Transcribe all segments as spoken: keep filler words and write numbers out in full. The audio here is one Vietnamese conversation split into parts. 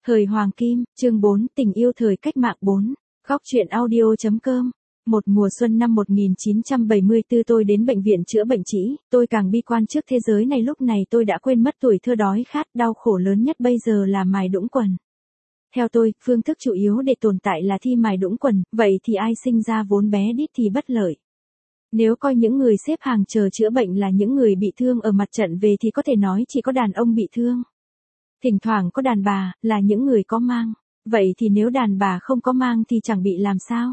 Thời Hoàng Kim, chương bốn, tình yêu thời cách mạng bốn. Góc truyện audio.com. Một mùa xuân năm một nghìn chín trăm bảy mươi tư tôi đến bệnh viện chữa bệnh trĩ, tôi càng bi quan trước thế giới này, lúc này tôi đã quên mất tuổi thơ đói khát, đau khổ lớn nhất bây giờ là mài đũng quần. Theo tôi, phương thức chủ yếu để tồn tại là thi mài đũng quần, vậy thì ai sinh ra vốn bé đít thì bất lợi. Nếu coi những người xếp hàng chờ chữa bệnh là những người bị thương ở mặt trận về thì có thể nói chỉ có đàn ông bị thương. Thỉnh thoảng có đàn bà, là những người có mang. Vậy thì nếu đàn bà không có mang thì chẳng bị làm sao?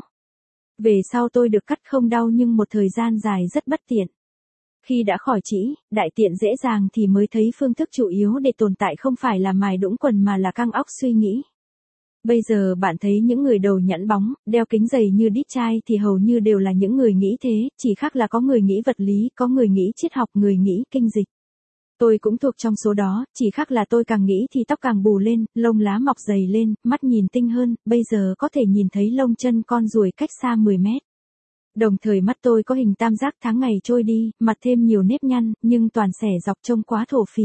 Về sau tôi được cắt không đau nhưng một thời gian dài rất bất tiện. Khi đã khỏi trĩ, đại tiện dễ dàng thì mới thấy phương thức chủ yếu để tồn tại không phải là mài đũng quần mà là căng óc suy nghĩ. Bây giờ bạn thấy những người đầu nhẵn bóng, đeo kính dày như đít trai thì hầu như đều là những người nghĩ thế, chỉ khác là có người nghĩ vật lý, có người nghĩ triết học, người nghĩ kinh dịch. Tôi cũng thuộc trong số đó, chỉ khác là tôi càng nghĩ thì tóc càng bù lên, lông lá mọc dày lên, mắt nhìn tinh hơn, bây giờ có thể nhìn thấy lông chân con ruồi cách xa mười mét. Đồng thời mắt tôi có hình tam giác, tháng ngày trôi đi, mặt thêm nhiều nếp nhăn, nhưng toàn xẻ dọc trông quá thổ phỉ.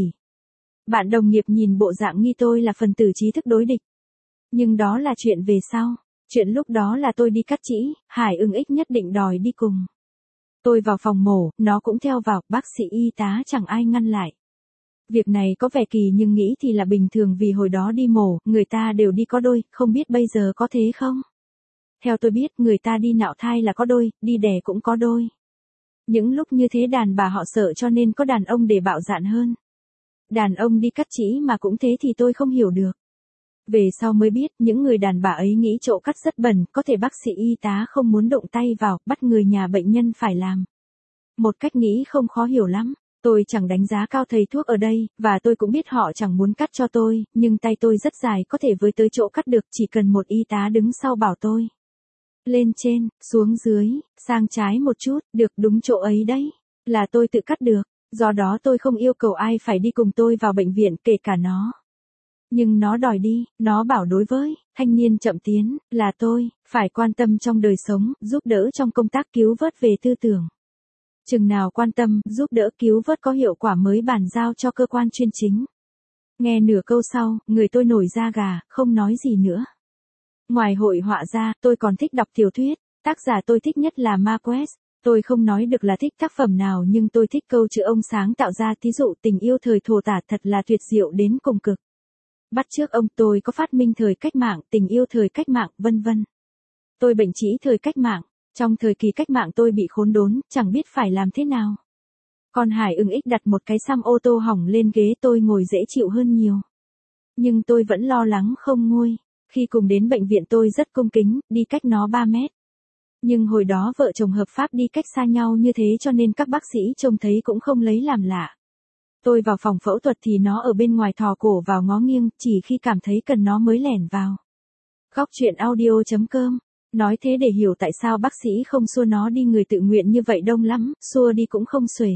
Bạn đồng nghiệp nhìn bộ dạng nghi tôi là phần tử trí thức đối địch. Nhưng đó là chuyện về sau. Chuyện lúc đó là tôi đi cắt trĩ, Hải ưng ích nhất định đòi đi cùng. Tôi vào phòng mổ, nó cũng theo vào, bác sĩ y tá chẳng ai ngăn lại. Việc này có vẻ kỳ nhưng nghĩ thì là bình thường vì hồi đó đi mổ, người ta đều đi có đôi, không biết bây giờ có thế không? Theo tôi biết, người ta đi nạo thai là có đôi, đi đẻ cũng có đôi. Những lúc như thế đàn bà họ sợ cho nên có đàn ông để bạo dạn hơn. Đàn ông đi cắt trĩ mà cũng thế thì tôi không hiểu được. Về sau mới biết, những người đàn bà ấy nghĩ chỗ cắt rất bẩn, có thể bác sĩ y tá không muốn động tay vào, bắt người nhà bệnh nhân phải làm. Một cách nghĩ không khó hiểu lắm. Tôi chẳng đánh giá cao thầy thuốc ở đây, và tôi cũng biết họ chẳng muốn cắt cho tôi, nhưng tay tôi rất dài có thể với tới chỗ cắt được, chỉ cần một y tá đứng sau bảo tôi. Lên trên, xuống dưới, sang trái một chút, được đúng chỗ ấy đấy, là tôi tự cắt được, do đó tôi không yêu cầu ai phải đi cùng tôi vào bệnh viện kể cả nó. Nhưng nó đòi đi, nó bảo đối với thanh niên chậm tiến, là tôi, phải quan tâm trong đời sống, giúp đỡ trong công tác cứu vớt về tư tưởng. Chừng nào quan tâm, giúp đỡ cứu vớt có hiệu quả mới bàn giao cho cơ quan chuyên chính. Nghe nửa câu sau, người tôi nổi da gà, không nói gì nữa. Ngoài hội họa ra, tôi còn thích đọc tiểu thuyết, tác giả tôi thích nhất là Marquez. Tôi không nói được là thích tác phẩm nào nhưng tôi thích câu chữ ông sáng tạo ra, thí dụ tình yêu thời thổ tả thật là tuyệt diệu đến cùng cực. Bắt chước ông, tôi có phát minh thời cách mạng, tình yêu thời cách mạng, vân vân. Tôi bệnh trĩ thời cách mạng. Trong thời kỳ cách mạng tôi bị khốn đốn, chẳng biết phải làm thế nào. Con Hải ưng ích đặt một cái xăm ô tô hỏng lên ghế, tôi ngồi dễ chịu hơn nhiều. Nhưng tôi vẫn lo lắng không nguôi. Khi cùng đến bệnh viện tôi rất cung kính, đi cách nó ba mét. Nhưng hồi đó vợ chồng hợp pháp đi cách xa nhau như thế cho nên các bác sĩ trông thấy cũng không lấy làm lạ. Tôi vào phòng phẫu thuật thì nó ở bên ngoài thò cổ vào ngó nghiêng, chỉ khi cảm thấy cần nó mới lẻn vào. Góc truyện audio.com. Nói thế để hiểu tại sao bác sĩ không xua nó đi, người tự nguyện như vậy đông lắm, xua đi cũng không xuể.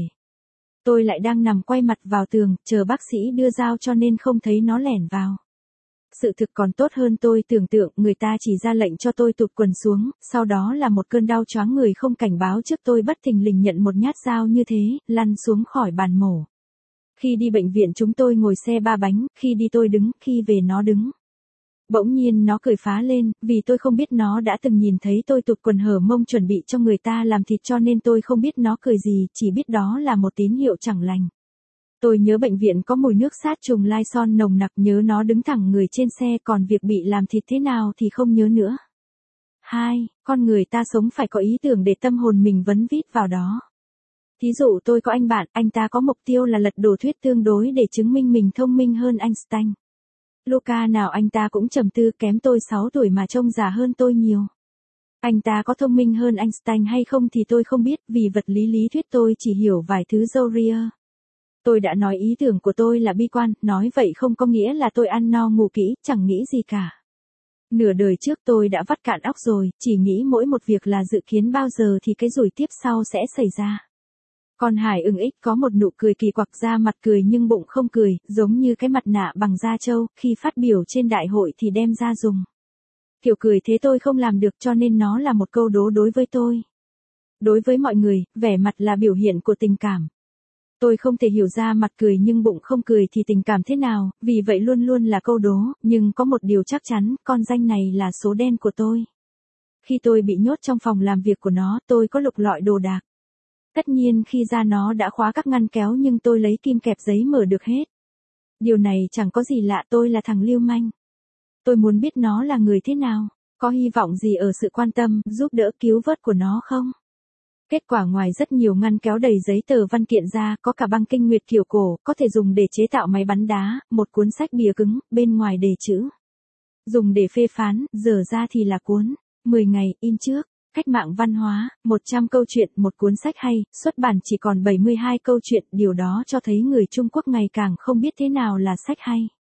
Tôi lại đang nằm quay mặt vào tường, chờ bác sĩ đưa dao cho nên không thấy nó lẻn vào. Sự thực còn tốt hơn tôi tưởng tượng, người ta chỉ ra lệnh cho tôi tụt quần xuống, sau đó là một cơn đau choáng người không cảnh báo trước, tôi bất thình lình nhận một nhát dao như thế, lăn xuống khỏi bàn mổ. Khi đi bệnh viện chúng tôi ngồi xe ba bánh, khi đi tôi đứng, khi về nó đứng. Bỗng nhiên nó cười phá lên, vì tôi không biết nó đã từng nhìn thấy tôi tụt quần hở mông chuẩn bị cho người ta làm thịt cho nên tôi không biết nó cười gì, chỉ biết đó là một tín hiệu chẳng lành. Tôi nhớ bệnh viện có mùi nước sát trùng Lysol nồng nặc, nhớ nó đứng thẳng người trên xe, còn việc bị làm thịt thế nào thì không nhớ nữa. Hai, con người ta sống phải có ý tưởng để tâm hồn mình vấn vít vào đó. Thí dụ tôi có anh bạn, anh ta có mục tiêu là lật đổ thuyết tương đối để chứng minh mình thông minh hơn Einstein. Luca nào anh ta cũng trầm tư, kém tôi sáu tuổi mà trông già hơn tôi nhiều. Anh ta có thông minh hơn Einstein hay không thì tôi không biết, vì vật lý lý thuyết tôi chỉ hiểu vài thứ Fourier. Tôi đã nói ý tưởng của tôi là bi quan, nói vậy không có nghĩa là tôi ăn no ngủ kỹ, chẳng nghĩ gì cả. Nửa đời trước tôi đã vắt cạn óc rồi, chỉ nghĩ mỗi một việc là dự kiến bao giờ thì cái rủi tiếp sau sẽ xảy ra. Con Hải ưng ích có một nụ cười kỳ quặc, da mặt cười nhưng bụng không cười, giống như cái mặt nạ bằng da trâu, khi phát biểu trên đại hội thì đem ra dùng. Kiểu cười thế tôi không làm được cho nên nó là một câu đố đối với tôi. Đối với mọi người, vẻ mặt là biểu hiện của tình cảm. Tôi không thể hiểu ra mặt cười nhưng bụng không cười thì tình cảm thế nào, vì vậy luôn luôn là câu đố, nhưng có một điều chắc chắn, con danh này là số đen của tôi. Khi tôi bị nhốt trong phòng làm việc của nó, tôi có lục lọi đồ đạc. Tất nhiên khi ra nó đã khóa các ngăn kéo nhưng tôi lấy kim kẹp giấy mở được hết. Điều này chẳng có gì lạ, tôi là thằng lưu manh. Tôi muốn biết nó là người thế nào, có hy vọng gì ở sự quan tâm, giúp đỡ cứu vớt của nó không? Kết quả ngoài rất nhiều ngăn kéo đầy giấy tờ văn kiện ra, có cả băng kinh nguyệt kiểu cổ, có thể dùng để chế tạo máy bắn đá, một cuốn sách bìa cứng, bên ngoài đề chữ. Dùng để phê phán, dở ra thì là cuốn mười ngày, in trước, cách mạng văn hóa, một trăm câu chuyện, một cuốn sách hay, xuất bản chỉ còn bảy mươi hai câu chuyện, điều đó cho thấy người Trung Quốc ngày càng không biết thế nào là sách hay.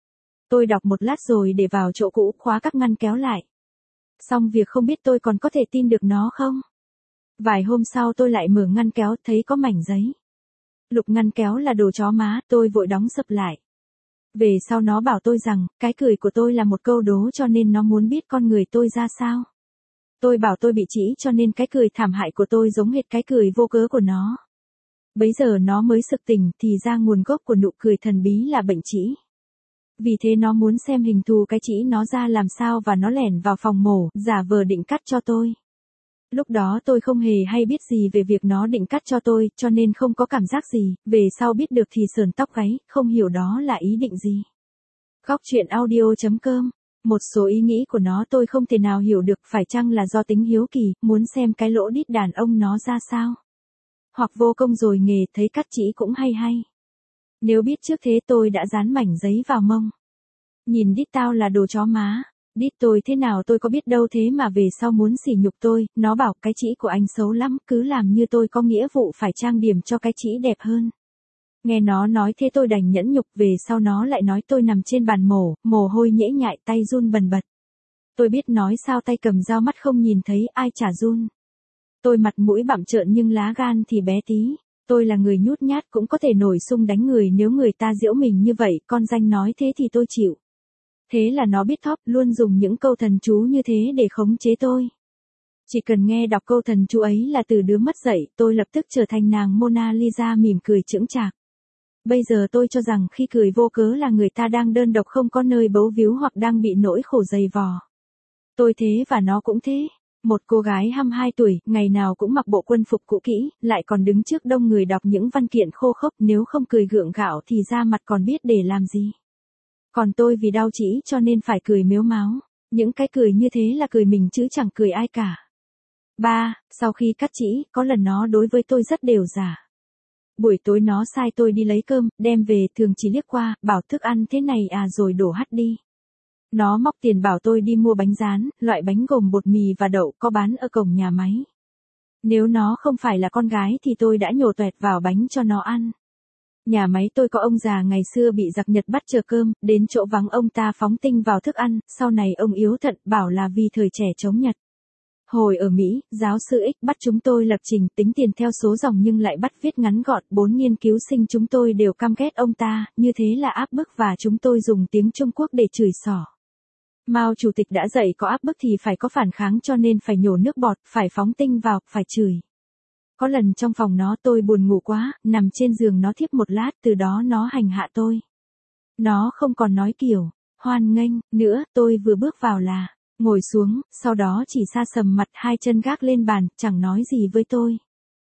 Tôi đọc một lát rồi để vào chỗ cũ, khóa các ngăn kéo lại. Xong việc không biết tôi còn có thể tin được nó không? Vài hôm sau tôi lại mở ngăn kéo, thấy có mảnh giấy. Lục ngăn kéo là đồ chó má, tôi vội đóng sập lại. Về sau nó bảo tôi rằng, cái cười của tôi là một câu đố cho nên nó muốn biết con người tôi ra sao. Tôi bảo tôi bị trĩ cho nên cái cười thảm hại của tôi giống hệt cái cười vô cớ của nó. Bấy giờ nó mới sực tỉnh thì ra nguồn gốc của nụ cười thần bí là bệnh trĩ. Vì thế nó muốn xem hình thù cái trĩ nó ra làm sao và nó lẻn vào phòng mổ, giả vờ định cắt cho tôi. Lúc đó tôi không hề hay biết gì về việc nó định cắt cho tôi, cho nên không có cảm giác gì, về sau biết được thì sờn tóc gáy, không hiểu đó là ý định gì. Góc truyện audio chấm com. Một số ý nghĩ của nó tôi không thể nào hiểu được, phải chăng là do tính hiếu kỳ, muốn xem cái lỗ đít đàn ông nó ra sao. Hoặc vô công rồi nghề, thấy cắt trĩ cũng hay hay. Nếu biết trước thế tôi đã dán mảnh giấy vào mông. Nhìn đít tao là đồ chó má. Đít tôi thế nào tôi có biết đâu, thế mà về sau muốn sỉ nhục tôi, nó bảo cái trĩ của anh xấu lắm, cứ làm như tôi có nghĩa vụ phải trang điểm cho cái trĩ đẹp hơn. Nghe nó nói thế tôi đành nhẫn nhục, về sau nó lại nói tôi nằm trên bàn mổ, mồ hôi nhễ nhại, tay run bần bật. Tôi biết nói sao, tay cầm dao, mắt không nhìn thấy, ai chả run. Tôi mặt mũi bặm trợn nhưng lá gan thì bé tí. Tôi là người nhút nhát cũng có thể nổi xung đánh người nếu người ta giễu mình như vậy, con danh nói thế thì tôi chịu. Thế là nó biết thóp, luôn dùng những câu thần chú như thế để khống chế tôi. Chỉ cần nghe đọc câu thần chú ấy là từ đứa mất dạy, tôi lập tức trở thành nàng Mona Lisa mỉm cười chững chạc. Bây giờ tôi cho rằng khi cười vô cớ là người ta đang đơn độc không có nơi bấu víu hoặc đang bị nỗi khổ dày vò. Tôi thế và nó cũng thế. Một cô gái hai mươi hai tuổi, ngày nào cũng mặc bộ quân phục cũ kỹ, lại còn đứng trước đông người đọc những văn kiện khô khốc, nếu không cười gượng gạo thì ra mặt còn biết để làm gì. Còn tôi vì đau trĩ cho nên phải cười mếu máo. Những cái cười như thế là cười mình chứ chẳng cười ai cả. ba. Sau khi cắt trĩ, có lần nó đối với tôi rất đều giả. Buổi tối nó sai tôi đi lấy cơm, đem về, thường chỉ liếc qua, bảo thức ăn thế này à rồi đổ hắt đi. Nó móc tiền bảo tôi đi mua bánh rán, loại bánh gồm bột mì và đậu, có bán ở cổng nhà máy. Nếu nó không phải là con gái thì tôi đã nhổ toẹt vào bánh cho nó ăn. Nhà máy tôi có ông già ngày xưa bị giặc Nhật bắt chờ cơm, đến chỗ vắng ông ta phóng tinh vào thức ăn, sau này ông yếu thận, bảo là vì thời trẻ chống Nhật. Hồi ở Mỹ, giáo sư X bắt chúng tôi lập trình tính tiền theo số dòng nhưng lại bắt viết ngắn gọn, bốn nghiên cứu sinh chúng tôi đều căm ghét ông ta, như thế là áp bức và chúng tôi dùng tiếng Trung Quốc để chửi xỏ. Mao Chủ tịch đã dạy có áp bức thì phải có phản kháng cho nên phải nhổ nước bọt, phải phóng tinh vào, phải chửi. Có lần trong phòng nó tôi buồn ngủ quá, nằm trên giường nó thiếp một lát, từ đó nó hành hạ tôi. Nó không còn nói kiểu, hoan nghênh, nữa, tôi vừa bước vào là, ngồi xuống, sau đó chỉ sa sầm mặt, hai chân gác lên bàn, chẳng nói gì với tôi.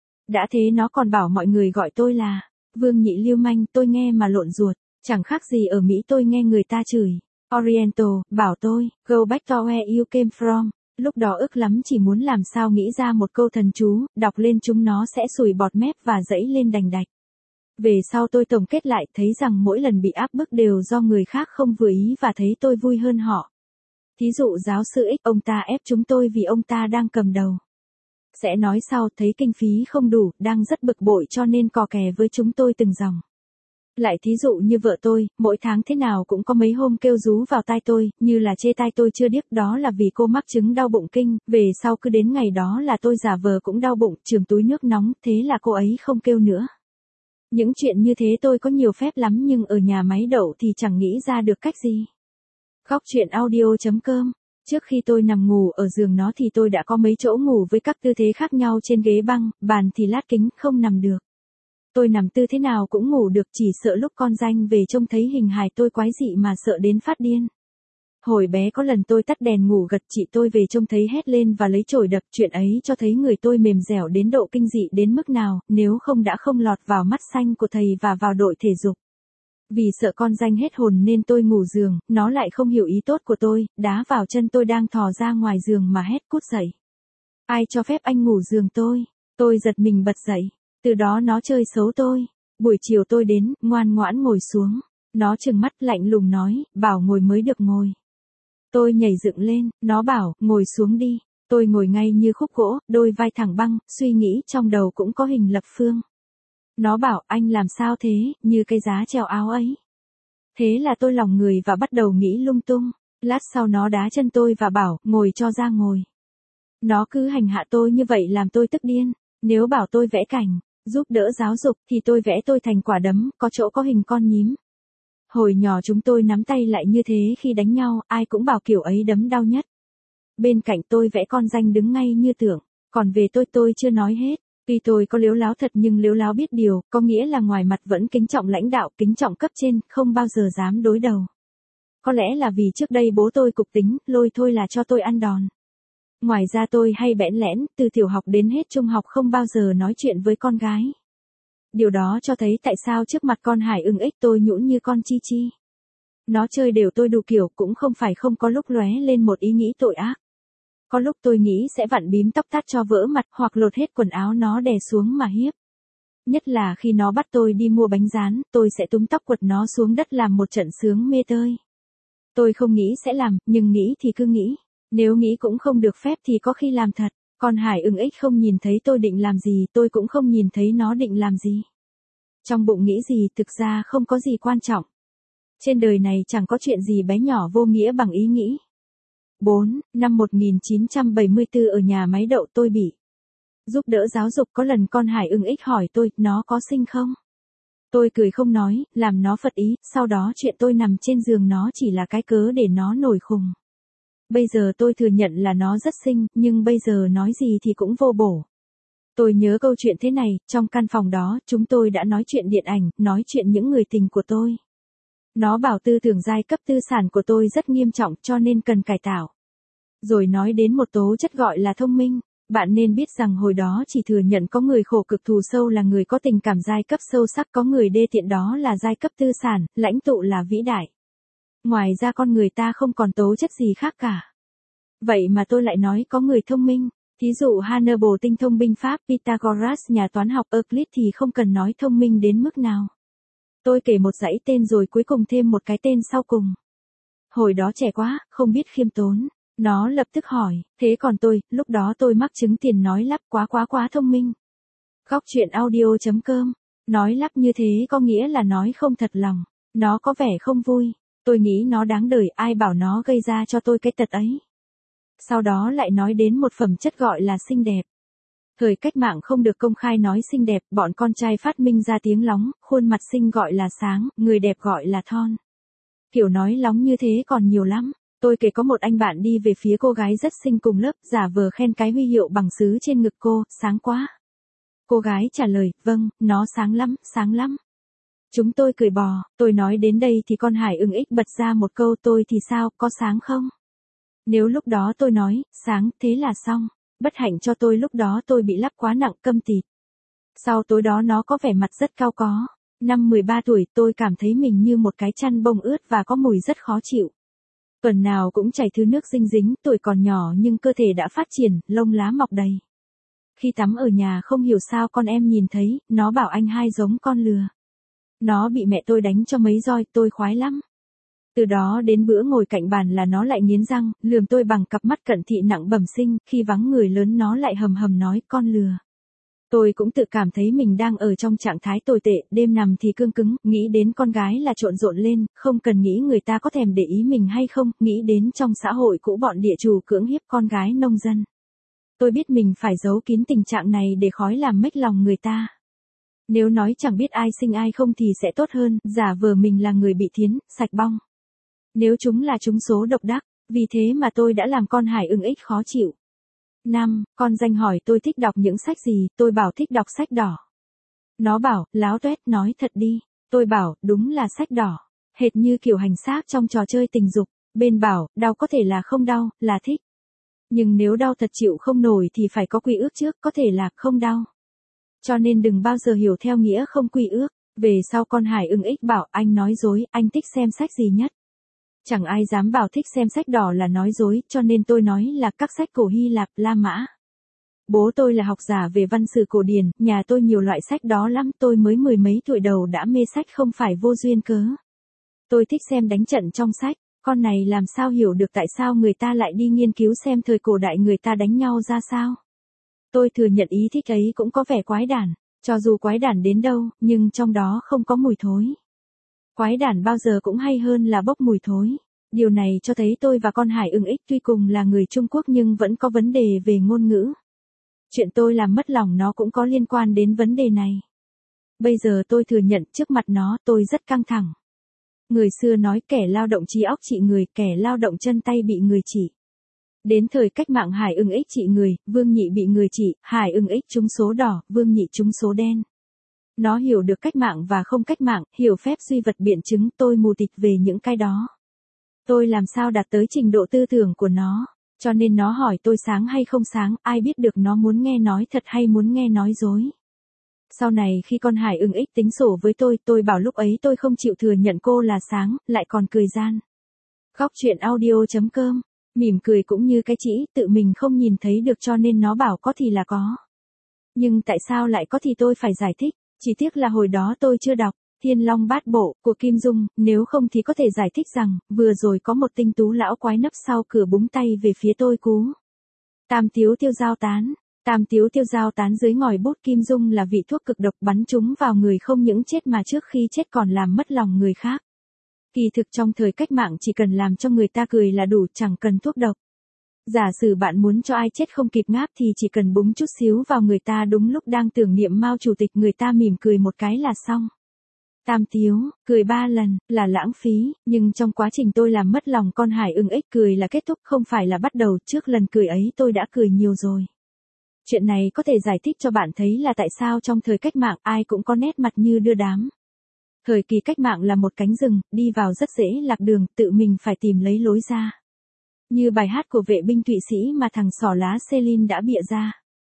Đã thế nó còn bảo mọi người gọi tôi là, Vương Nhị lưu manh, tôi nghe mà lộn ruột, chẳng khác gì ở Mỹ tôi nghe người ta chửi, Oriental, bảo tôi, go back to where you came from. Lúc đó ức lắm chỉ muốn làm sao nghĩ ra một câu thần chú, đọc lên chúng nó sẽ sùi bọt mép và dẫy lên đành đạch. Về sau tôi tổng kết lại thấy rằng mỗi lần bị áp bức đều do người khác không vừa ý và thấy tôi vui hơn họ. Thí dụ giáo sư X, ông ta ép chúng tôi vì ông ta đang cầm đầu. Sẽ nói sau, thấy kinh phí không đủ, đang rất bực bội cho nên cò kè với chúng tôi từng dòng. Lại thí dụ như vợ tôi, mỗi tháng thế nào cũng có mấy hôm kêu rú vào tai tôi, như là chê tai tôi chưa điếc, đó là vì cô mắc chứng đau bụng kinh, về sau cứ đến ngày đó là tôi giả vờ cũng đau bụng, chườm túi nước nóng, thế là cô ấy không kêu nữa. Những chuyện như thế tôi có nhiều phép lắm nhưng ở nhà máy đậu thì chẳng nghĩ ra được cách gì. Góc truyện audio chấm com. Trước khi tôi nằm ngủ ở giường nó thì tôi đã có mấy chỗ ngủ với các tư thế khác nhau trên ghế băng, bàn thì lát kính, không nằm được. Tôi nằm tư thế nào cũng ngủ được, chỉ sợ lúc con danh về trông thấy hình hài tôi quái dị mà sợ đến phát điên. Hồi bé có lần tôi tắt đèn ngủ gật, chị tôi về trông thấy hét lên và lấy chổi đập, chuyện ấy cho thấy người tôi mềm dẻo đến độ kinh dị đến mức nào, nếu không đã không lọt vào mắt xanh của thầy và vào đội thể dục. Vì sợ con danh hết hồn nên tôi ngủ giường, nó lại không hiểu ý tốt của tôi, đá vào chân tôi đang thò ra ngoài giường mà hét cút dậy. Ai cho phép anh ngủ giường tôi? Tôi giật mình bật dậy, từ đó nó chơi xấu tôi. Buổi chiều tôi đến, ngoan ngoãn ngồi xuống, nó trừng mắt lạnh lùng nói, bảo ngồi mới được ngồi. Tôi nhảy dựng lên, nó bảo, ngồi xuống đi. Tôi ngồi ngay như khúc gỗ, đôi vai thẳng băng, suy nghĩ trong đầu cũng có hình lập phương. Nó bảo, anh làm sao thế, như cái giá treo áo ấy. Thế là tôi lỏng người và bắt đầu nghĩ lung tung. Lát sau nó đá chân tôi và bảo, ngồi cho ra ngồi. Nó cứ hành hạ tôi như vậy làm tôi tức điên. Nếu bảo tôi vẽ cảnh, giúp đỡ giáo dục, thì tôi vẽ tôi thành quả đấm, có chỗ có hình con nhím. Hồi nhỏ chúng tôi nắm tay lại như thế khi đánh nhau, ai cũng bảo kiểu ấy đấm đau nhất. Bên cạnh tôi vẽ con danh đứng ngay như tượng, còn về tôi tôi chưa nói hết. Tuy tôi có liếu láo thật nhưng liếu láo biết điều, có nghĩa là ngoài mặt vẫn kính trọng lãnh đạo, kính trọng cấp trên, không bao giờ dám đối đầu. Có lẽ là vì trước đây bố tôi cục tính, lôi thôi là cho tôi ăn đòn. Ngoài ra tôi hay bẽn lẽn, từ tiểu học đến hết trung học không bao giờ nói chuyện với con gái. Điều đó cho thấy tại sao trước mặt con Hải Ưng Ích tôi nhũn như con Chi Chi. Nó chơi đều tôi đủ kiểu, cũng không phải không có lúc lóe lên một ý nghĩ tội ác. Có lúc tôi nghĩ sẽ vặn bím tóc tát cho vỡ mặt hoặc lột hết quần áo nó đè xuống mà hiếp. Nhất là khi nó bắt tôi đi mua bánh rán, tôi sẽ túm tóc quật nó xuống đất làm một trận sướng mê tơi. Tôi không nghĩ sẽ làm, nhưng nghĩ thì cứ nghĩ. Nếu nghĩ cũng không được phép thì có khi làm thật. Con Hải Ưng Ích không nhìn thấy tôi định làm gì, tôi cũng không nhìn thấy nó định làm gì. Trong bụng nghĩ gì thực ra không có gì quan trọng. Trên đời này chẳng có chuyện gì bé nhỏ vô nghĩa bằng ý nghĩ. bốn. Năm một nghìn chín trăm bảy mươi tư ở nhà máy đậu tôi bị giúp đỡ giáo dục, có lần con Hải Ưng Ích hỏi tôi, nó có xinh không? Tôi cười không nói, làm nó phật ý, sau đó chuyện tôi nằm trên giường nó chỉ là cái cớ để nó nổi khùng. Bây giờ tôi thừa nhận là nó rất xinh, nhưng bây giờ nói gì thì cũng vô bổ. Tôi nhớ câu chuyện thế này, trong căn phòng đó, chúng tôi đã nói chuyện điện ảnh, nói chuyện những người tình của tôi. Nó bảo tư tưởng giai cấp tư sản của tôi rất nghiêm trọng cho nên cần cải tạo. Rồi nói đến một tố chất gọi là thông minh. Bạn nên biết rằng hồi đó chỉ thừa nhận có người khổ cực thù sâu là người có tình cảm giai cấp sâu sắc, có người đê tiện đó là giai cấp tư sản, lãnh tụ là vĩ đại. Ngoài ra con người ta không còn tố chất gì khác cả. Vậy mà tôi lại nói có người thông minh. Thí dụ Hannibal tinh thông binh pháp, Pythagoras nhà toán học, Euclid thì không cần nói thông minh đến mức nào. Tôi kể một dãy tên rồi cuối cùng thêm một cái tên sau cùng. Hồi đó trẻ quá, không biết khiêm tốn. Nó lập tức hỏi, thế còn tôi, lúc đó tôi mắc chứng tiền nói lắp quá quá quá thông minh. Góc chuyện audio chấm com. Nói lắp như thế có nghĩa là nói không thật lòng. Nó có vẻ không vui. Tôi nghĩ nó đáng đời, ai bảo nó gây ra cho tôi cái tật ấy. Sau đó lại nói đến một phẩm chất gọi là xinh đẹp. Thời cách mạng không được công khai nói xinh đẹp, bọn con trai phát minh ra tiếng lóng, khuôn mặt xinh gọi là sáng, người đẹp gọi là thon. Kiểu nói lóng như thế còn nhiều lắm. Tôi kể có một anh bạn đi về phía cô gái rất xinh cùng lớp, giả vờ khen cái huy hiệu bằng sứ trên ngực cô, sáng quá. Cô gái trả lời, vâng, nó sáng lắm, sáng lắm. Chúng tôi cười bò, tôi nói đến đây thì con Hải Ưng Ích bật ra một câu, tôi thì sao, có sáng không? Nếu lúc đó tôi nói, sáng, thế là xong. Bất hạnh cho tôi lúc đó tôi bị lắp quá nặng, câm tịt. Sau tối đó nó có vẻ mặt rất cao có. Năm mười ba tuổi tôi cảm thấy mình như một cái chăn bông ướt và có mùi rất khó chịu. Tuần nào cũng chảy thứ nước dinh dính, tuổi còn nhỏ nhưng cơ thể đã phát triển, lông lá mọc đầy. Khi tắm ở nhà không hiểu sao con em nhìn thấy, nó bảo anh hai giống con lừa. Nó bị mẹ tôi đánh cho mấy roi, tôi khoái lắm. Từ đó đến bữa ngồi cạnh bàn là nó lại nghiến răng, lườm tôi bằng cặp mắt cận thị nặng bẩm sinh, khi vắng người lớn nó lại hầm hầm nói con lừa. Tôi cũng tự cảm thấy mình đang ở trong trạng thái tồi tệ, đêm nằm thì cương cứng, nghĩ đến con gái là trộn rộn lên, không cần nghĩ người ta có thèm để ý mình hay không, nghĩ đến trong xã hội cũ bọn địa chủ cưỡng hiếp con gái nông dân. Tôi biết mình phải giấu kín tình trạng này để khói làm mếch lòng người ta. Nếu nói chẳng biết ai sinh ai không thì sẽ tốt hơn, giả vờ mình là người bị thiến, sạch bong. Nếu chúng là chúng số độc đắc, vì thế mà tôi đã làm con Hải Ưng Ích khó chịu. năm. Con danh hỏi tôi thích đọc những sách gì, tôi bảo thích đọc sách đỏ. Nó bảo, láo tuét, nói thật đi. Tôi bảo, đúng là sách đỏ. Hệt như kiểu hành xác trong trò chơi tình dục. Bên bảo, đau có thể là không đau, là thích. Nhưng nếu đau thật chịu không nổi thì phải có quy ước trước, có thể là không đau. Cho nên đừng bao giờ hiểu theo nghĩa không quy ước. Về sau con Hải ưng ích bảo, anh nói dối, anh thích xem sách gì nhất. Chẳng ai dám bảo thích xem sách đỏ là nói dối, cho nên tôi nói là các sách cổ Hy Lạp, La Mã. Bố tôi là học giả về văn sử cổ điển, nhà tôi nhiều loại sách đó lắm, tôi mới mười mấy tuổi đầu đã mê sách không phải vô duyên cớ. Tôi thích xem đánh trận trong sách, con này làm sao hiểu được tại sao người ta lại đi nghiên cứu xem thời cổ đại người ta đánh nhau ra sao. Tôi thừa nhận ý thích ấy cũng có vẻ quái đản, cho dù quái đản đến đâu, nhưng trong đó không có mùi thối. Quái đản bao giờ cũng hay hơn là bốc mùi thối. Điều này cho thấy tôi và con Hải ưng ích tuy cùng là người Trung Quốc nhưng vẫn có vấn đề về ngôn ngữ. Chuyện tôi làm mất lòng nó cũng có liên quan đến vấn đề này. Bây giờ tôi thừa nhận trước mặt nó tôi rất căng thẳng. Người xưa nói kẻ lao động trí óc trị người, kẻ lao động chân tay bị người trị. Đến thời cách mạng Hải ưng ích trị người, Vương Nhị bị người trị, Hải ưng ích trúng số đỏ, Vương Nhị trúng số đen. Nó hiểu được cách mạng và không cách mạng, hiểu phép duy vật biện chứng, tôi mù tịt về những cái đó. Tôi làm sao đạt tới trình độ tư tưởng của nó, cho nên nó hỏi tôi sáng hay không sáng, ai biết được nó muốn nghe nói thật hay muốn nghe nói dối. Sau này khi con Hải ưng ích tính sổ với tôi, tôi bảo lúc ấy tôi không chịu thừa nhận cô là sáng, lại còn cười gian. Khóc chuyện audio chấm com, mỉm cười cũng như cái chỉ, tự mình không nhìn thấy được cho nên nó bảo có thì là có. Nhưng tại sao lại có thì tôi phải giải thích, chỉ tiếc là hồi đó tôi chưa đọc Thiên Long Bát Bộ của Kim Dung, nếu không thì có thể giải thích rằng, vừa rồi có một tinh tú lão quái nấp sau cửa búng tay về phía tôi cú. Tam tiếu tiêu giao tán, tam tiếu tiêu giao tán dưới ngòi bút Kim Dung là vị thuốc cực độc bắn trúng vào người không những chết mà trước khi chết còn làm mất lòng người khác. Kỳ thực trong thời cách mạng chỉ cần làm cho người ta cười là đủ, chẳng cần thuốc độc. Giả sử bạn muốn cho ai chết không kịp ngáp thì chỉ cần búng chút xíu vào người ta đúng lúc đang tưởng niệm Mao Chủ tịch, người ta mỉm cười một cái là xong. Tam tiếu, cười ba lần, là lãng phí, nhưng trong quá trình tôi làm mất lòng con Hải ưng ích, cười là kết thúc không phải là bắt đầu, trước lần cười ấy tôi đã cười nhiều rồi. Chuyện này có thể giải thích cho bạn thấy là tại sao trong thời cách mạng ai cũng có nét mặt như đưa đám. Thời kỳ cách mạng là một cánh rừng, đi vào rất dễ lạc đường, tự mình phải tìm lấy lối ra. Như bài hát của vệ binh Thụy Sĩ mà thằng xỏ lá Celine đã bịa ra.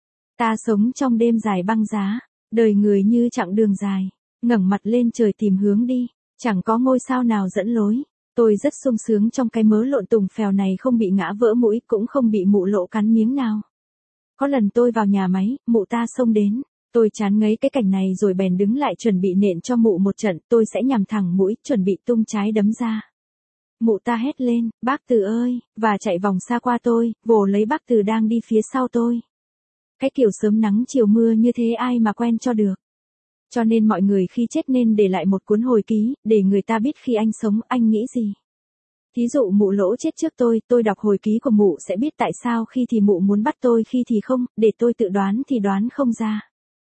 Ta sống trong đêm dài băng giá, đời người như chặng đường dài, ngẩng mặt lên trời tìm hướng đi, chẳng có ngôi sao nào dẫn lối. Tôi rất sung sướng trong cái mớ lộn tùng phèo này, không bị ngã vỡ mũi, cũng không bị mụ Lộ cắn miếng nào. Có lần tôi vào nhà máy, mụ ta xông đến, tôi chán ngấy cái cảnh này rồi bèn đứng lại chuẩn bị nện cho mụ một trận, tôi sẽ nhằm thẳng mũi, chuẩn bị tung trái đấm ra. Mụ ta hét lên, bác Từ ơi, và chạy vòng xa qua tôi, vồ lấy bác Từ đang đi phía sau tôi. Cái kiểu sớm nắng chiều mưa như thế ai mà quen cho được. Cho nên mọi người khi chết nên để lại một cuốn hồi ký, để người ta biết khi anh sống anh nghĩ gì. Thí dụ mụ Lỗ chết trước tôi, tôi đọc hồi ký của mụ sẽ biết tại sao khi thì mụ muốn bắt tôi, khi thì không, để tôi tự đoán thì đoán không ra.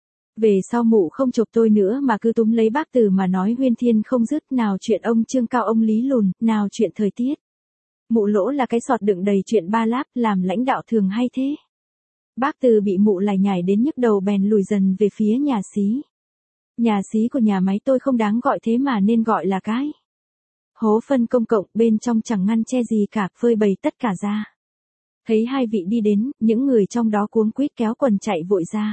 Về sau mụ không chộp tôi nữa mà cứ túm lấy bác Từ mà nói huyên thiên không dứt, nào chuyện ông Trương Cao ông Lý Lùn, nào chuyện thời tiết. Mụ Lỗ là cái sọt đựng đầy chuyện ba láp, làm lãnh đạo thường hay thế. Bác Từ bị mụ lải nhải đến nhức đầu bèn lùi dần về phía nhà xí. Nhà xí của nhà máy tôi không đáng gọi thế mà nên gọi là cái hố phân công cộng, bên trong chẳng ngăn che gì cả, phơi bày tất cả ra. Thấy hai vị đi đến, những người trong đó cuống quýt kéo quần chạy vội ra.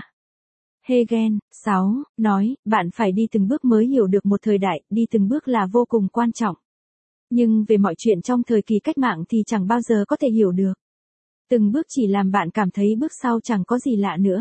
Hegel, sáu, nói, bạn phải đi từng bước mới hiểu được một thời đại, đi từng bước là vô cùng quan trọng. Nhưng về mọi chuyện trong thời kỳ cách mạng thì chẳng bao giờ có thể hiểu được. Từng bước chỉ làm bạn cảm thấy bước sau chẳng có gì lạ nữa.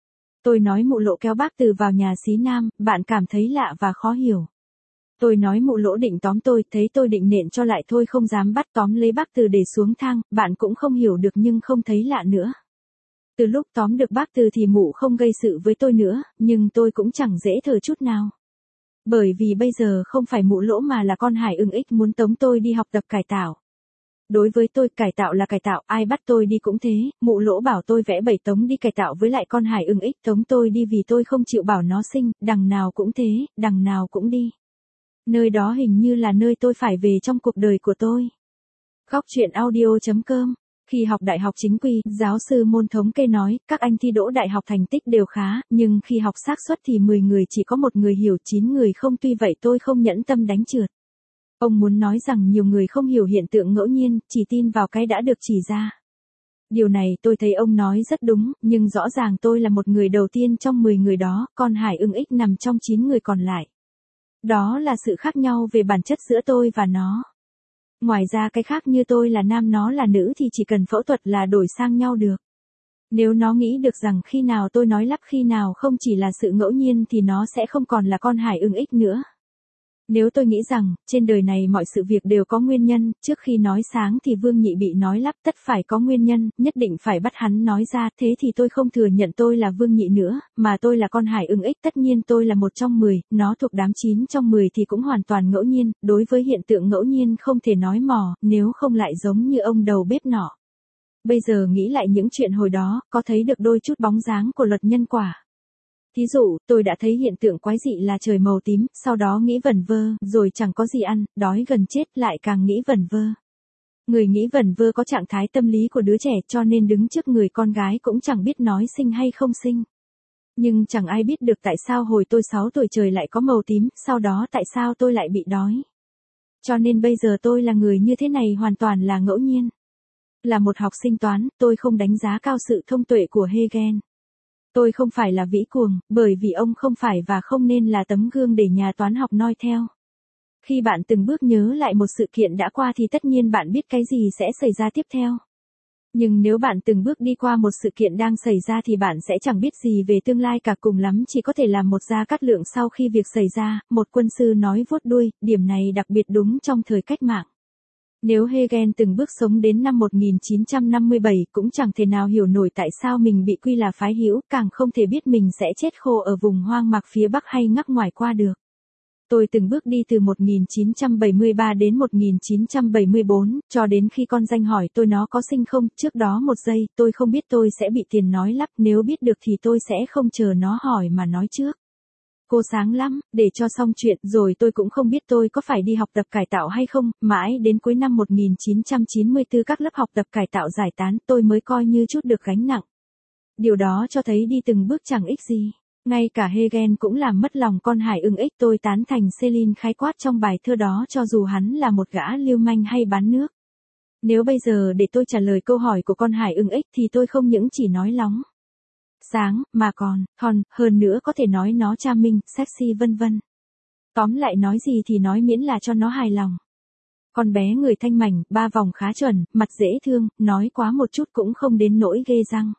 Tôi nói mụ Lộ kéo bác Từ vào nhà xí Nam, bạn cảm thấy lạ và khó hiểu. Tôi nói mụ Lỗ định tóm tôi, thấy tôi định nện cho lại thôi không dám bắt, tóm lấy bác Từ để xuống thang, bạn cũng không hiểu được nhưng không thấy lạ nữa. Từ lúc tóm được bác Từ thì mụ không gây sự với tôi nữa, nhưng tôi cũng chẳng dễ thở chút nào. Bởi vì bây giờ không phải mụ Lỗ mà là con Hải ưng ích muốn tống tôi đi học tập cải tạo. Đối với tôi, cải tạo là cải tạo, ai bắt tôi đi cũng thế, mụ Lỗ bảo tôi vẽ bảy tống đi cải tạo với lại con Hải ưng ích tống tôi đi vì tôi không chịu bảo nó sinh, đằng nào cũng thế, đằng nào cũng đi. Nơi đó hình như là nơi tôi phải về trong cuộc đời của tôi. Khóc chuyện audio chấm com Khi học đại học chính quy, giáo sư môn thống kê nói, các anh thi đỗ đại học thành tích đều khá, nhưng khi học xác suất thì mười người chỉ có một người hiểu, chín người không, tuy vậy tôi không nhẫn tâm đánh trượt. Ông muốn nói rằng nhiều người không hiểu hiện tượng ngẫu nhiên, chỉ tin vào cái đã được chỉ ra. Điều này tôi thấy ông nói rất đúng, nhưng rõ ràng tôi là một người đầu tiên trong mười người đó, còn Hải Ưng Ích nằm trong chín người còn lại. Đó là sự khác nhau về bản chất giữa tôi và nó. Ngoài ra cái khác như tôi là nam nó là nữ thì chỉ cần phẫu thuật là đổi sang nhau được. Nếu nó nghĩ được rằng khi nào tôi nói lắp khi nào không chỉ là sự ngẫu nhiên thì nó sẽ không còn là con Hải Ưng Ích nữa. Nếu tôi nghĩ rằng, trên đời này mọi sự việc đều có nguyên nhân, trước khi nói sáng thì Vương Nhị bị nói lắp tất phải có nguyên nhân, nhất định phải bắt hắn nói ra, thế thì tôi không thừa nhận tôi là Vương Nhị nữa, mà tôi là con Hải Ưng Ích, tất nhiên tôi là một trong mười, nó thuộc đám chín trong mười thì cũng hoàn toàn ngẫu nhiên, đối với hiện tượng ngẫu nhiên không thể nói mò, nếu không lại giống như ông đầu bếp nọ. Bây giờ nghĩ lại những chuyện hồi đó, có thấy được đôi chút bóng dáng của luật nhân quả. Thí dụ, tôi đã thấy hiện tượng quái dị là trời màu tím, sau đó nghĩ vẩn vơ, rồi chẳng có gì ăn, đói gần chết, lại càng nghĩ vẩn vơ. Người nghĩ vẩn vơ có trạng thái tâm lý của đứa trẻ cho nên đứng trước người con gái cũng chẳng biết nói sinh hay không sinh. Nhưng chẳng ai biết được tại sao hồi tôi sáu tuổi trời lại có màu tím, sau đó tại sao tôi lại bị đói. Cho nên bây giờ tôi là người như thế này hoàn toàn là ngẫu nhiên. Là một học sinh toán, tôi không đánh giá cao sự thông tuệ của Hegel. Tôi không phải là vĩ cuồng, bởi vì ông không phải và không nên là tấm gương để nhà toán học noi theo. Khi bạn từng bước nhớ lại một sự kiện đã qua thì tất nhiên bạn biết cái gì sẽ xảy ra tiếp theo. Nhưng nếu bạn từng bước đi qua một sự kiện đang xảy ra thì bạn sẽ chẳng biết gì về tương lai cả, cùng lắm chỉ có thể làm một Gia Cát Lượng sau khi việc xảy ra, một quân sư nói vuốt đuôi, điểm này đặc biệt đúng trong thời cách mạng. Nếu Hegel từng bước sống đến năm một nghìn chín trăm năm mươi bảy cũng chẳng thể nào hiểu nổi tại sao mình bị quy là phái hữu, càng không thể biết mình sẽ chết khô ở vùng hoang mạc phía Bắc hay ngắc ngoài qua được. Tôi từng bước đi từ một nghìn chín trăm bảy mươi ba đến một nghìn chín trăm bảy mươi bốn, cho đến khi con danh hỏi tôi nó có sinh không, trước đó một giây tôi không biết tôi sẽ bị tiền nói lắp, nếu biết được thì tôi sẽ không chờ nó hỏi mà nói trước. Cô sáng lắm, để cho xong chuyện, rồi tôi cũng không biết tôi có phải đi học tập cải tạo hay không, mãi đến cuối năm một nghìn chín trăm chín mươi tư các lớp học tập cải tạo giải tán, tôi mới coi như chút được gánh nặng. Điều đó cho thấy đi từng bước chẳng ích gì. Ngay cả Hegel cũng làm mất lòng con Hải Ưng Ích, tôi tán thành Céline khái quát trong bài thơ đó cho dù hắn là một gã lưu manh hay bán nước. Nếu bây giờ để tôi trả lời câu hỏi của con Hải Ưng Ích thì tôi không những chỉ nói lóng sáng, mà còn, còn, hơn nữa có thể nói nó charming, sexy vân vân. Tóm lại nói gì thì nói miễn là cho nó hài lòng. Con bé người thanh mảnh, ba vòng khá chuẩn, mặt dễ thương, nói quá một chút cũng không đến nỗi ghê răng.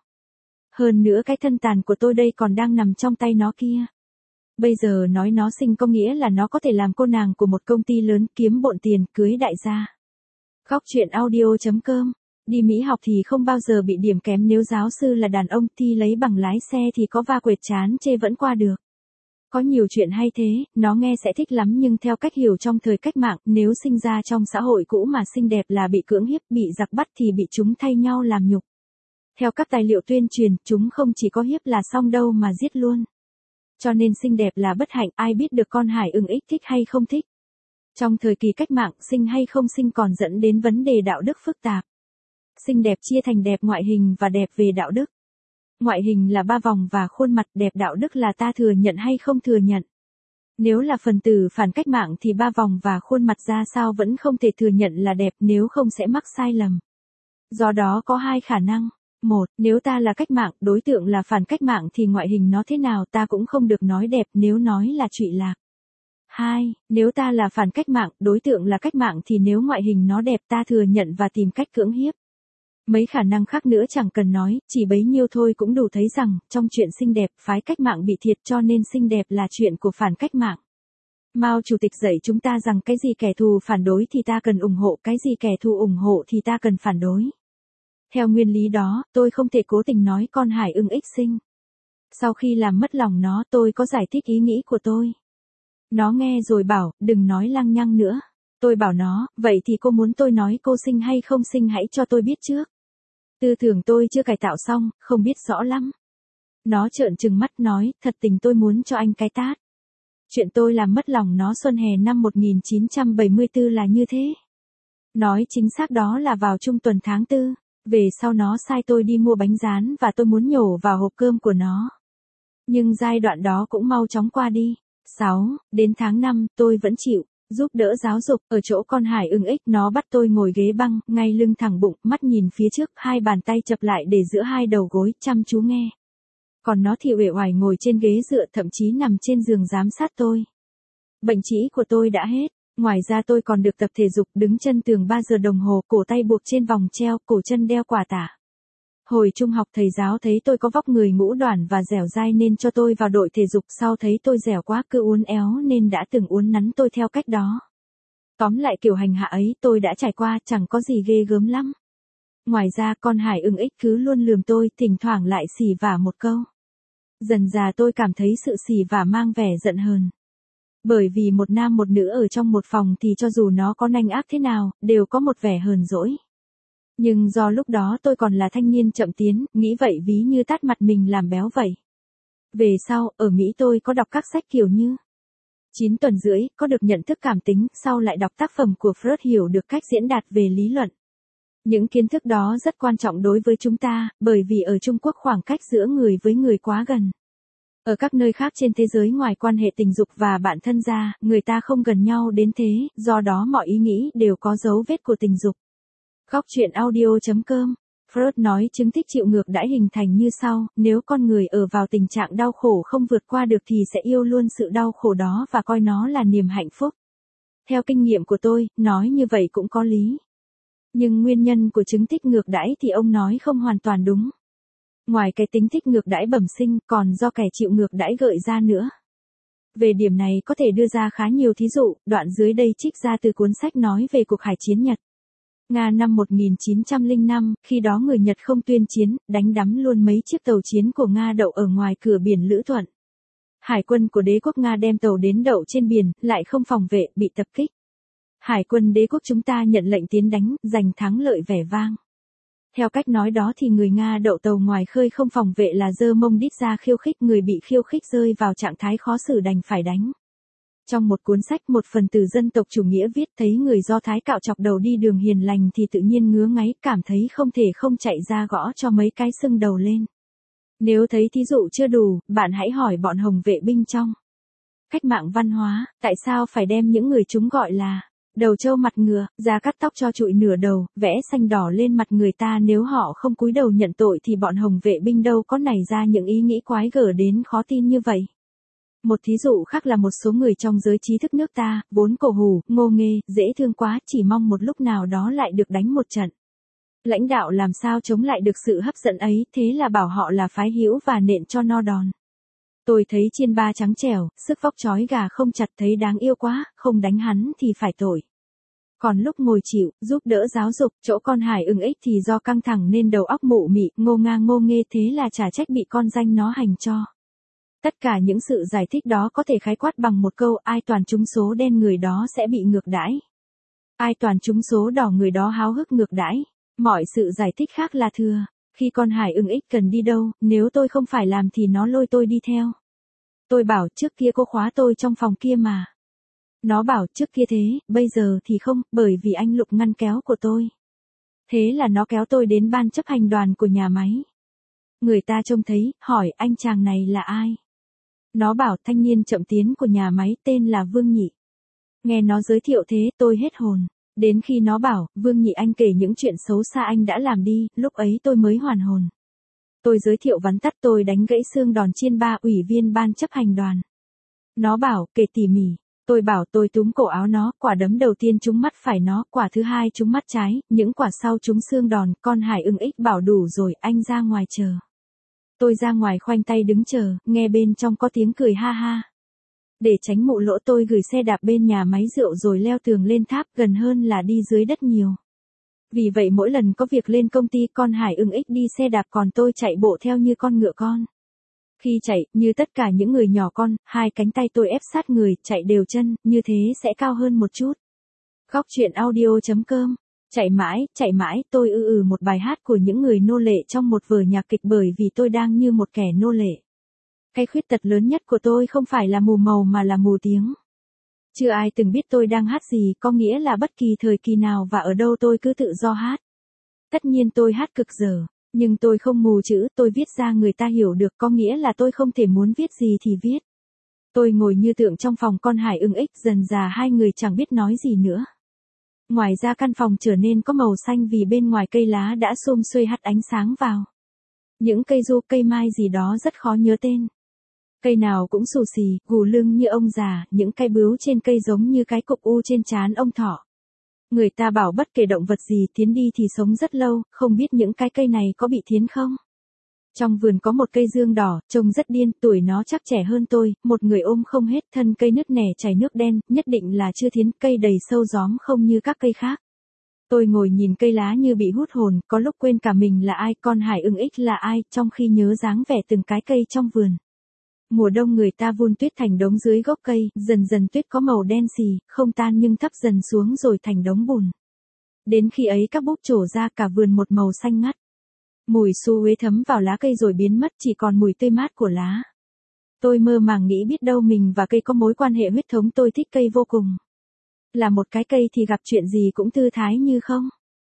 Hơn nữa cái thân tàn của tôi đây còn đang nằm trong tay nó kia. Bây giờ nói nó xinh có nghĩa là nó có thể làm cô nàng của một công ty lớn, kiếm bộn tiền, cưới đại gia. Góc truyện audio chấm com. Đi Mỹ học thì không bao giờ bị điểm kém, nếu giáo sư là đàn ông thi lấy bằng lái xe thì có va quệt chán chê vẫn qua được. Có nhiều chuyện hay thế, nó nghe sẽ thích lắm, nhưng theo cách hiểu trong thời cách mạng, nếu sinh ra trong xã hội cũ mà xinh đẹp là bị cưỡng hiếp, bị giặc bắt thì bị chúng thay nhau làm nhục. Theo các tài liệu tuyên truyền, chúng không chỉ có hiếp là xong đâu mà giết luôn. Cho nên xinh đẹp là bất hạnh, ai biết được con Hải Ưng Ích thích hay không thích. Trong thời kỳ cách mạng, xinh hay không xinh còn dẫn đến vấn đề đạo đức phức tạp. Xinh đẹp chia thành đẹp ngoại hình và đẹp về đạo đức. Ngoại hình là ba vòng và khuôn mặt, đẹp đạo đức là ta thừa nhận hay không thừa nhận. Nếu là phần tử phản cách mạng thì ba vòng và khuôn mặt ra sao vẫn không thể thừa nhận là đẹp, nếu không sẽ mắc sai lầm. Do đó có hai khả năng. Một, nếu ta là cách mạng, đối tượng là phản cách mạng thì ngoại hình nó thế nào ta cũng không được nói đẹp, nếu nói là trụy lạc. Hai, nếu ta là phản cách mạng, đối tượng là cách mạng thì nếu ngoại hình nó đẹp ta thừa nhận và tìm cách cưỡng hiếp. Mấy khả năng khác nữa chẳng cần nói, chỉ bấy nhiêu thôi cũng đủ thấy rằng, trong chuyện xinh đẹp, phái cách mạng bị thiệt, cho nên xinh đẹp là chuyện của phản cách mạng. Mao Chủ tịch dạy chúng ta rằng cái gì kẻ thù phản đối thì ta cần ủng hộ, cái gì kẻ thù ủng hộ thì ta cần phản đối. Theo nguyên lý đó, tôi không thể cố tình nói con Hải Ưng Ích xinh. Sau khi làm mất lòng nó, tôi có giải thích ý nghĩ của tôi. Nó nghe rồi bảo, đừng nói lăng nhăng nữa. Tôi bảo nó, vậy thì cô muốn tôi nói cô xinh hay không xinh hãy cho tôi biết trước. Tư tưởng tôi chưa cải tạo xong, không biết rõ lắm. Nó trợn trừng mắt nói, thật tình tôi muốn cho anh cái tát. Chuyện tôi làm mất lòng nó xuân hè năm một nghìn chín trăm bảy mươi tư là như thế. Nói chính xác đó là vào trung tuần tháng tư. Về sau nó sai tôi đi mua bánh rán và tôi muốn nhổ vào hộp cơm của nó. Nhưng giai đoạn đó cũng mau chóng qua đi. sáu. Đến tháng năm, tôi vẫn chịu giúp đỡ giáo dục, ở chỗ con Hải ưng ích, nó bắt tôi ngồi ghế băng, ngay lưng thẳng bụng, mắt nhìn phía trước, hai bàn tay chập lại để giữa hai đầu gối, chăm chú nghe. Còn nó thì uể oải ngồi trên ghế dựa, thậm chí nằm trên giường giám sát tôi. Bệnh trĩ của tôi đã hết. Ngoài ra tôi còn được tập thể dục, đứng chân tường ba giờ đồng hồ, cổ tay buộc trên vòng treo, cổ chân đeo quả tả. Hồi trung học thầy giáo thấy tôi có vóc người ngũ đoản và dẻo dai nên cho tôi vào đội thể dục, sau thấy tôi dẻo quá cứ uốn éo nên đã từng uốn nắn tôi theo cách đó. Tóm lại kiểu hành hạ ấy tôi đã trải qua, chẳng có gì ghê gớm lắm. Ngoài ra con Hải ưng ích cứ luôn lườm tôi, thỉnh thoảng lại xì vả một câu. Dần dà tôi cảm thấy sự xì vả mang vẻ giận hờn. Bởi vì một nam một nữ ở trong một phòng thì cho dù nó có nanh ác thế nào, đều có một vẻ hờn dỗi. Nhưng do lúc đó tôi còn là thanh niên chậm tiến, nghĩ vậy ví như tát mặt mình làm béo vậy. Về sau, ở Mỹ tôi có đọc các sách kiểu như chín tuần rưỡi, có được nhận thức cảm tính, sau lại đọc tác phẩm của Freud hiểu được cách diễn đạt về lý luận. Những kiến thức đó rất quan trọng đối với chúng ta, bởi vì ở Trung Quốc khoảng cách giữa người với người quá gần. Ở các nơi khác trên thế giới ngoài quan hệ tình dục và bạn thân ra, người ta không gần nhau đến thế, do đó mọi ý nghĩ đều có dấu vết của tình dục. Góc truyện audio chấm com. Freud nói chứng tích chịu ngược đãi hình thành như sau, nếu con người ở vào tình trạng đau khổ không vượt qua được thì sẽ yêu luôn sự đau khổ đó và coi nó là niềm hạnh phúc. Theo kinh nghiệm của tôi, nói như vậy cũng có lý. Nhưng nguyên nhân của chứng tích ngược đãi thì ông nói không hoàn toàn đúng. Ngoài cái tính thích ngược đãi bẩm sinh, còn do kẻ chịu ngược đãi gợi ra nữa. Về điểm này có thể đưa ra khá nhiều thí dụ, đoạn dưới đây trích ra từ cuốn sách nói về cuộc hải chiến Nhật. Nga năm một nghìn chín trăm lẻ năm, khi đó người Nhật không tuyên chiến, đánh đắm luôn mấy chiếc tàu chiến của Nga đậu ở ngoài cửa biển Lữ Thuận. Hải quân của đế quốc Nga đem tàu đến đậu trên biển, lại không phòng vệ, bị tập kích. Hải quân đế quốc chúng ta nhận lệnh tiến đánh, giành thắng lợi vẻ vang. Theo cách nói đó thì người Nga đậu tàu ngoài khơi không phòng vệ là giơ mông đít ra khiêu khích, người bị khiêu khích rơi vào trạng thái khó xử đành phải đánh. Trong một cuốn sách một phần tử dân tộc chủ nghĩa viết thấy người Do Thái cạo chọc đầu đi đường hiền lành thì tự nhiên ngứa ngáy, cảm thấy không thể không chạy ra gõ cho mấy cái sưng đầu lên. Nếu thấy thí dụ chưa đủ, bạn hãy hỏi bọn hồng vệ binh trong cách mạng văn hóa, tại sao phải đem những người chúng gọi là đầu trâu mặt ngựa, ra cắt tóc cho trụi nửa đầu, vẽ xanh đỏ lên mặt người ta, nếu họ không cúi đầu nhận tội thì bọn hồng vệ binh đâu có nảy ra những ý nghĩ quái gở đến khó tin như vậy. Một thí dụ khác là một số người trong giới trí thức nước ta, vốn cổ hủ, ngô nghê, dễ thương quá, chỉ mong một lúc nào đó lại được đánh một trận. Lãnh đạo làm sao chống lại được sự hấp dẫn ấy, thế là bảo họ là phái hữu và nện cho no đòn. Tôi thấy chiên ba trắng trẻo, sức vóc chói gà không chặt, thấy đáng yêu quá, không đánh hắn thì phải tội. Còn lúc ngồi chịu, giúp đỡ giáo dục, chỗ con Hải ưng ích thì do căng thẳng nên đầu óc mụ mị, ngô ngang ngô nghê, thế là trả trách bị con danh nó hành cho. Tất cả những sự giải thích đó có thể khái quát bằng một câu, ai toàn trúng số đen người đó sẽ bị ngược đãi. Ai toàn trúng số đỏ người đó háo hức ngược đãi. Mọi sự giải thích khác là thừa. Khi con Hải ưng ích cần đi đâu, nếu tôi không phải làm thì nó lôi tôi đi theo. Tôi bảo trước kia cô khóa tôi trong phòng kia mà. Nó bảo trước kia thế, bây giờ thì không, bởi vì anh Lục ngăn kéo của tôi. Thế là nó kéo tôi đến ban chấp hành đoàn của nhà máy. Người ta trông thấy, hỏi anh chàng này là ai? Nó bảo thanh niên chậm tiến của nhà máy, tên là Vương Nhị. Nghe nó giới thiệu thế, tôi hết hồn. Đến khi nó bảo, Vương Nhị anh kể những chuyện xấu xa anh đã làm đi, lúc ấy tôi mới hoàn hồn. Tôi giới thiệu vắn tắt tôi đánh gãy xương đòn chiên ba ủy viên ban chấp hành đoàn. Nó bảo, kể tỉ mỉ. Tôi bảo tôi túm cổ áo nó, quả đấm đầu tiên trúng mắt phải nó, quả thứ hai trúng mắt trái, những quả sau trúng xương đòn, con Hải ưng ích bảo đủ rồi, anh ra ngoài chờ. Tôi ra ngoài khoanh tay đứng chờ, nghe bên trong có tiếng cười ha ha. Để tránh mụ lỗ tôi gửi xe đạp bên nhà máy rượu rồi leo tường lên tháp, gần hơn là đi dưới đất nhiều. Vì vậy mỗi lần có việc lên công ty con Hải ưng ích đi xe đạp còn tôi chạy bộ theo như con ngựa con. Khi chạy, như tất cả những người nhỏ con, hai cánh tay tôi ép sát người, chạy đều chân, như thế sẽ cao hơn một chút. Góc truyện audio chấm com. Chạy mãi, chạy mãi, tôi ư ừ một bài hát của những người nô lệ trong một vở nhạc kịch bởi vì tôi đang như một kẻ nô lệ. Cái khuyết tật lớn nhất của tôi không phải là mù màu mà là mù tiếng. Chưa ai từng biết tôi đang hát gì, có nghĩa là bất kỳ thời kỳ nào và ở đâu tôi cứ tự do hát. Tất nhiên tôi hát cực dở, nhưng tôi không mù chữ, tôi viết ra người ta hiểu được, có nghĩa là tôi không thể muốn viết gì thì viết. Tôi ngồi như tượng trong phòng con hải ưng ích, dần dà hai người chẳng biết nói gì nữa. Ngoài ra căn phòng trở nên có màu xanh vì bên ngoài cây lá đã sum xuê hắt ánh sáng vào. Những cây du, cây mai gì đó rất khó nhớ tên. Cây nào cũng xù xì, gù lưng như ông già, những cái bướu trên cây giống như cái cục u trên trán ông thọ. Người ta bảo bất kể động vật gì thiến đi thì sống rất lâu, không biết những cái cây này có bị thiến không? Trong vườn có một cây dương đỏ, trông rất điên, tuổi nó chắc trẻ hơn tôi, một người ôm không hết, thân cây nứt nẻ chảy nước đen, nhất định là chưa thiến, cây đầy sâu gióm không như các cây khác. Tôi ngồi nhìn cây lá như bị hút hồn, có lúc quên cả mình là ai, con hải ưng ích là ai, trong khi nhớ dáng vẻ từng cái cây trong vườn. Mùa đông người ta vun tuyết thành đống dưới gốc cây, dần dần tuyết có màu đen xì, không tan nhưng thấp dần xuống rồi thành đống bùn. Đến khi ấy các búp trổ ra cả vườn một màu xanh ngắt. Mùi su uế thấm vào lá cây rồi biến mất, chỉ còn mùi tươi mát của lá. Tôi mơ màng nghĩ biết đâu mình và cây có mối quan hệ huyết thống, tôi thích cây vô cùng. Là một cái cây thì gặp chuyện gì cũng thư thái như không.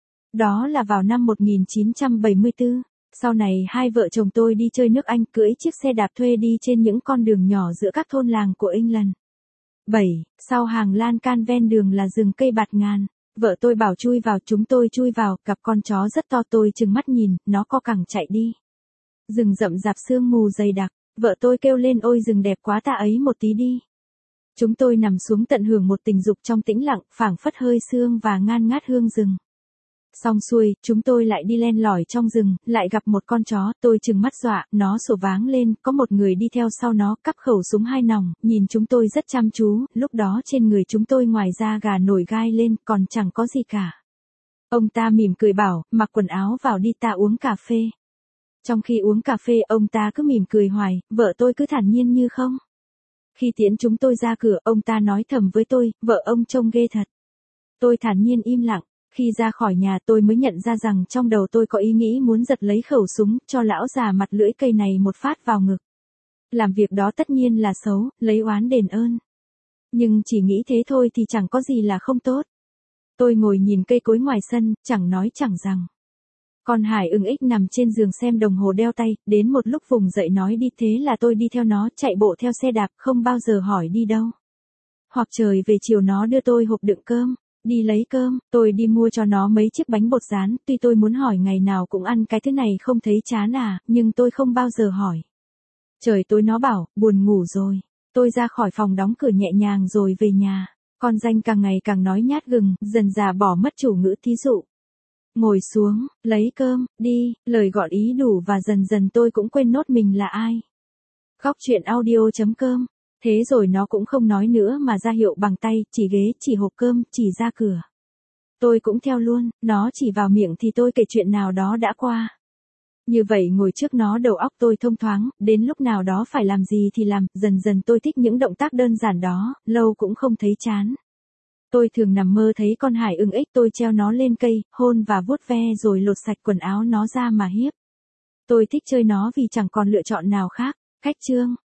Đó là vào năm một nghìn chín trăm bảy mươi tư. Sau này hai vợ chồng tôi đi chơi nước Anh, cưỡi chiếc xe đạp thuê đi trên những con đường nhỏ giữa các thôn làng của England. bảy. Sau hàng lan can ven đường là rừng cây bạt ngàn. Vợ tôi bảo chui vào, chúng tôi chui vào, gặp con chó rất to, tôi trừng mắt nhìn, nó co cẳng chạy đi. Rừng rậm rạp sương mù dày đặc, vợ tôi kêu lên ôi rừng đẹp quá ta ấy một tí đi. Chúng tôi nằm xuống tận hưởng một tình dục trong tĩnh lặng, phảng phất hơi sương và ngan ngát hương rừng. Xong xuôi, chúng tôi lại đi len lỏi trong rừng, lại gặp một con chó, tôi trừng mắt dọa, nó sổ váng lên, có một người đi theo sau nó, cắp khẩu súng hai nòng, nhìn chúng tôi rất chăm chú, lúc đó trên người chúng tôi ngoài da gà nổi gai lên, còn chẳng có gì cả. Ông ta mỉm cười bảo, mặc quần áo vào đi ta uống cà phê. Trong khi uống cà phê, ông ta cứ mỉm cười hoài, vợ tôi cứ thản nhiên như không. Khi tiễn chúng tôi ra cửa, ông ta nói thầm với tôi, vợ ông trông ghê thật. Tôi thản nhiên im lặng. Khi ra khỏi nhà tôi mới nhận ra rằng trong đầu tôi có ý nghĩ muốn giật lấy khẩu súng, cho lão già mặt lưỡi cây này một phát vào ngực. Làm việc đó tất nhiên là xấu, lấy oán đền ơn. Nhưng chỉ nghĩ thế thôi thì chẳng có gì là không tốt. Tôi ngồi nhìn cây cối ngoài sân, chẳng nói chẳng rằng. Con hải ưng ích nằm trên giường xem đồng hồ đeo tay, đến một lúc vùng dậy nói đi, thế là tôi đi theo nó, chạy bộ theo xe đạp, không bao giờ hỏi đi đâu. Hoặc trời về chiều nó đưa tôi hộp đựng cơm. Đi lấy cơm, tôi đi mua cho nó mấy chiếc bánh bột rán, tuy tôi muốn hỏi ngày nào cũng ăn cái thứ này không thấy chán à, nhưng tôi không bao giờ hỏi. Trời tối nó bảo, buồn ngủ rồi. Tôi ra khỏi phòng đóng cửa nhẹ nhàng rồi về nhà. Con danh càng ngày càng nói nhát gừng, dần dà bỏ mất chủ ngữ thí dụ. Ngồi xuống, lấy cơm, đi, lời gọn ý đủ và dần dần tôi cũng quên nốt mình là ai. Góc chuyện audio chấm com. Thế rồi nó cũng không nói nữa mà ra hiệu bằng tay, chỉ ghế, chỉ hộp cơm, chỉ ra cửa. Tôi cũng theo luôn, nó chỉ vào miệng thì tôi kể chuyện nào đó đã qua. Như vậy ngồi trước nó đầu óc tôi thông thoáng, đến lúc nào đó phải làm gì thì làm, dần dần tôi thích những động tác đơn giản đó, lâu cũng không thấy chán. Tôi thường nằm mơ thấy con hải ưng ích, tôi treo nó lên cây, hôn và vuốt ve rồi lột sạch quần áo nó ra mà hiếp. Tôi thích chơi nó vì chẳng còn lựa chọn nào khác. Cách chương